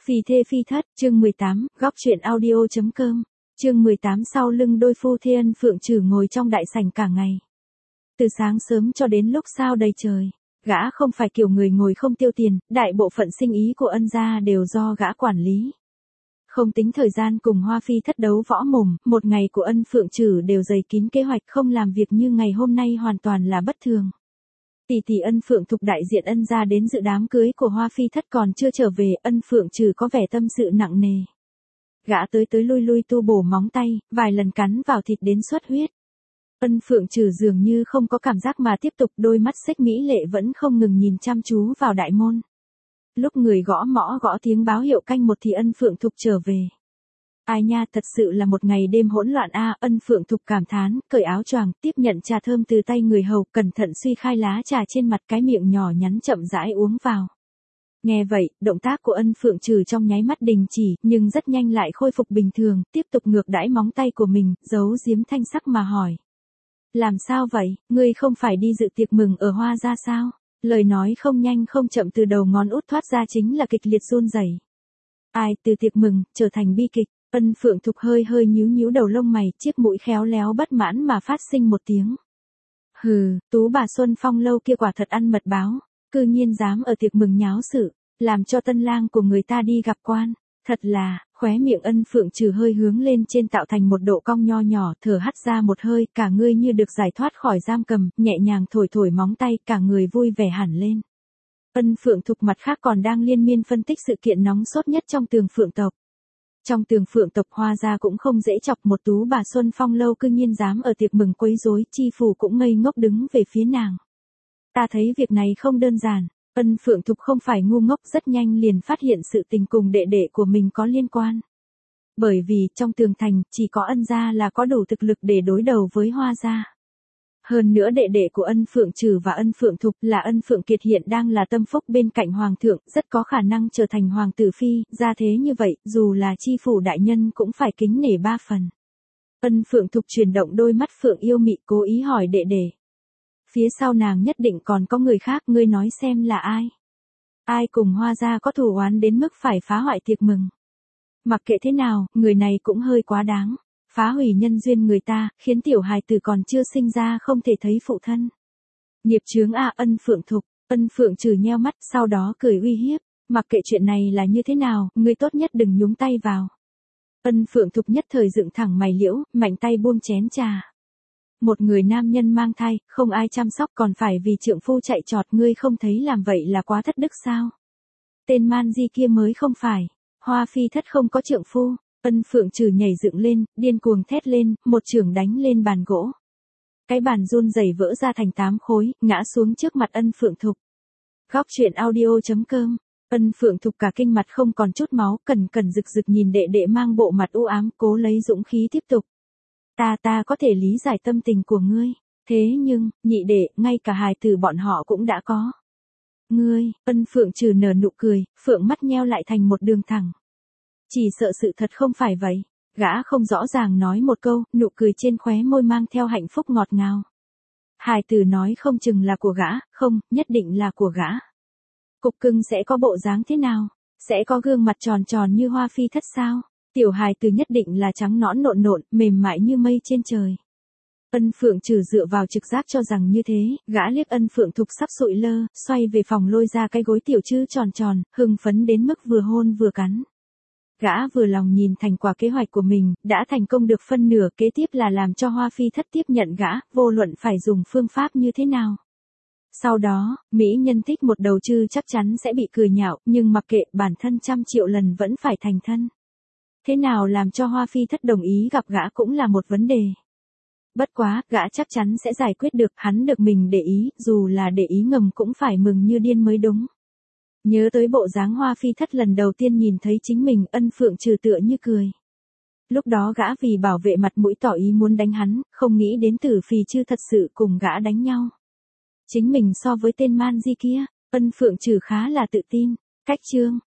Phi thê phi thất, chương 18, góc truyện audio.com, chương 18 sau lưng đôi phu thê Ân Phượng Trử ngồi trong đại sảnh cả ngày. Từ sáng sớm cho đến lúc sao đầy trời, gã không phải kiểu người ngồi không tiêu tiền, đại bộ phận sinh ý của Ân gia đều do gã quản lý. Không tính thời gian cùng Hoa Phi thất đấu võ mồm, một ngày của Ân Phượng Trử đều dày kín kế hoạch, không làm việc như ngày hôm nay hoàn toàn là bất thường. Tỷ Ân Phượng Thục đại diện Ân gia đến dự đám cưới của Hoa Phi thất còn chưa trở về, Ân Phượng Trử có vẻ tâm sự nặng nề. Gã tới lui tu bổ móng tay, vài lần cắn vào thịt đến xuất huyết. Ân Phượng Trử dường như không có cảm giác mà tiếp tục, đôi mắt xếch mỹ lệ vẫn không ngừng nhìn chăm chú vào đại môn. Lúc người gõ mõ gõ tiếng báo hiệu canh một thì Ân Phượng Thục trở về. Ai nha, thật sự là một ngày đêm hỗn loạn a, Ân Phượng Thục cảm thán, cởi áo choàng, tiếp nhận trà thơm từ tay người hầu, cẩn thận suy khai lá trà trên mặt, cái miệng nhỏ nhắn chậm rãi uống vào. Nghe vậy, động tác của Ân Phượng Trử trong nháy mắt đình chỉ, nhưng rất nhanh lại khôi phục bình thường, tiếp tục ngược đãi móng tay của mình, giấu giếm thanh sắc mà hỏi. Làm sao vậy, ngươi không phải đi dự tiệc mừng ở Hoa gia sao? Lời nói không nhanh không chậm từ đầu ngón út thoát ra chính là kịch liệt run rẩy. Ai, từ tiệc mừng, trở thành bi kịch. Ân Phượng Thục hơi nhíu đầu lông mày, chiếc mũi khéo léo bất mãn mà phát sinh một tiếng. Hừ, tú bà Xuân Phong lâu kia quả thật ăn mật báo, cư nhiên dám ở tiệc mừng nháo sự, làm cho tân lang của người ta đi gặp quan. Thật là, khóe miệng Ân Phượng Trử hơi hướng lên trên tạo thành một độ cong nho nhỏ, thở hắt ra một hơi, cả người như được giải thoát khỏi giam cầm, nhẹ nhàng thổi móng tay, cả người vui vẻ hẳn lên. Ân Phượng Thục mặt khác còn đang liên miên phân tích sự kiện nóng sốt nhất trong tường Phượng tộc. Trong tường Phượng tộc Hoa gia cũng không dễ chọc, một tú bà Xuân Phong lâu cư nhiên dám ở tiệc mừng quấy rối, Chi phủ cũng ngây ngốc đứng về phía nàng. Ta thấy việc này không đơn giản. Ân Phượng Thục không phải ngu ngốc, rất nhanh liền phát hiện sự tình cùng đệ đệ của mình có liên quan. Bởi vì trong tường thành chỉ có Ân gia là có đủ thực lực để đối đầu với Hoa gia. Hơn nữa đệ đệ của Ân Phượng Trử và Ân Phượng Thục là Ân Phượng Kiệt hiện đang là tâm phúc bên cạnh hoàng thượng, rất có khả năng trở thành hoàng tử phi, ra thế như vậy, dù là chi phủ đại nhân cũng phải kính nể ba phần. Ân Phượng Thục chuyển động đôi mắt phượng yêu mị, cố ý hỏi đệ đệ. Phía sau nàng nhất định còn có người khác, ngươi nói xem là ai? Ai cùng Hoa gia có thù oán đến mức phải phá hoại tiệc mừng? Mặc kệ thế nào, người này cũng hơi quá đáng. Phá hủy nhân duyên người ta, khiến tiểu hài tử còn chưa sinh ra không thể thấy phụ thân. Nghiệp chướng a, Ân Phượng Thục. Ân Phượng Trử nheo mắt, sau đó cười uy hiếp. Mặc kệ chuyện này là như thế nào, ngươi tốt nhất đừng nhúng tay vào. Ân Phượng Thục nhất thời dựng thẳng mày liễu, mạnh tay buông chén trà. Một người nam nhân mang thai, không ai chăm sóc còn phải vì trượng phu chạy trọt, ngươi không thấy làm vậy là quá thất đức sao? Tên man di kia mới không phải. Hoa Phi thất không có trượng phu. Ân Phượng Trử nhảy dựng lên, điên cuồng thét lên, một chưởng đánh lên bàn gỗ. Cái bàn run rẩy vỡ ra thành 8 khối, ngã xuống trước mặt Ân Phượng Thục. Góc truyện audio.com. Ân Phượng Thục cả kinh mặt không còn chút máu, cẩn rực nhìn đệ đệ mang bộ mặt u ám, cố lấy dũng khí tiếp tục. Ta có thể lý giải tâm tình của ngươi, thế nhưng, nhị đệ, ngay cả hài tử bọn họ cũng đã có. Ngươi, Ân Phượng Trử nở nụ cười, phượng mắt nheo lại thành một đường thẳng. Chỉ sợ sự thật không phải vậy. Gã không rõ ràng nói một câu, nụ cười trên khóe môi mang theo hạnh phúc ngọt ngào. Hài tử nói không chừng là của gã, không, nhất định là của gã. Cục cưng sẽ có bộ dáng thế nào? Sẽ có gương mặt tròn như Hoa Phi thất sao? Tiểu hài tử nhất định là trắng nõn nộn, mềm mại như mây trên trời. Ân Phượng Trử dựa vào trực giác cho rằng như thế, gã liếc Ân Phượng Thục sắp sụi lơ, xoay về phòng lôi ra cái gối tiểu chư tròn, hưng phấn đến mức vừa hôn vừa cắn. Gã vừa lòng nhìn thành quả kế hoạch của mình, đã thành công được phân nửa, kế tiếp là làm cho Hoa Phi thất tiếp nhận gã, vô luận phải dùng phương pháp như thế nào. Sau đó, mỹ nhân thích một đầu chư chắc chắn sẽ bị cười nhạo, nhưng mặc kệ, bản thân 100 triệu lần vẫn phải thành thân. Thế nào làm cho Hoa Phi thất đồng ý gặp gã cũng là một vấn đề. Bất quá, gã chắc chắn sẽ giải quyết được, hắn được mình để ý, dù là để ý ngầm cũng phải mừng như điên mới đúng. Nhớ tới bộ dáng Hoa Phi thất lần đầu tiên nhìn thấy chính mình, Ân Phượng Trử tựa như cười. Lúc đó gã vì bảo vệ mặt mũi tỏ ý muốn đánh hắn, không nghĩ đến Tử Phì Chư thật sự cùng gã đánh nhau. Chính mình so với tên man di kia, Ân Phượng Trử khá là tự tin. Cách chương.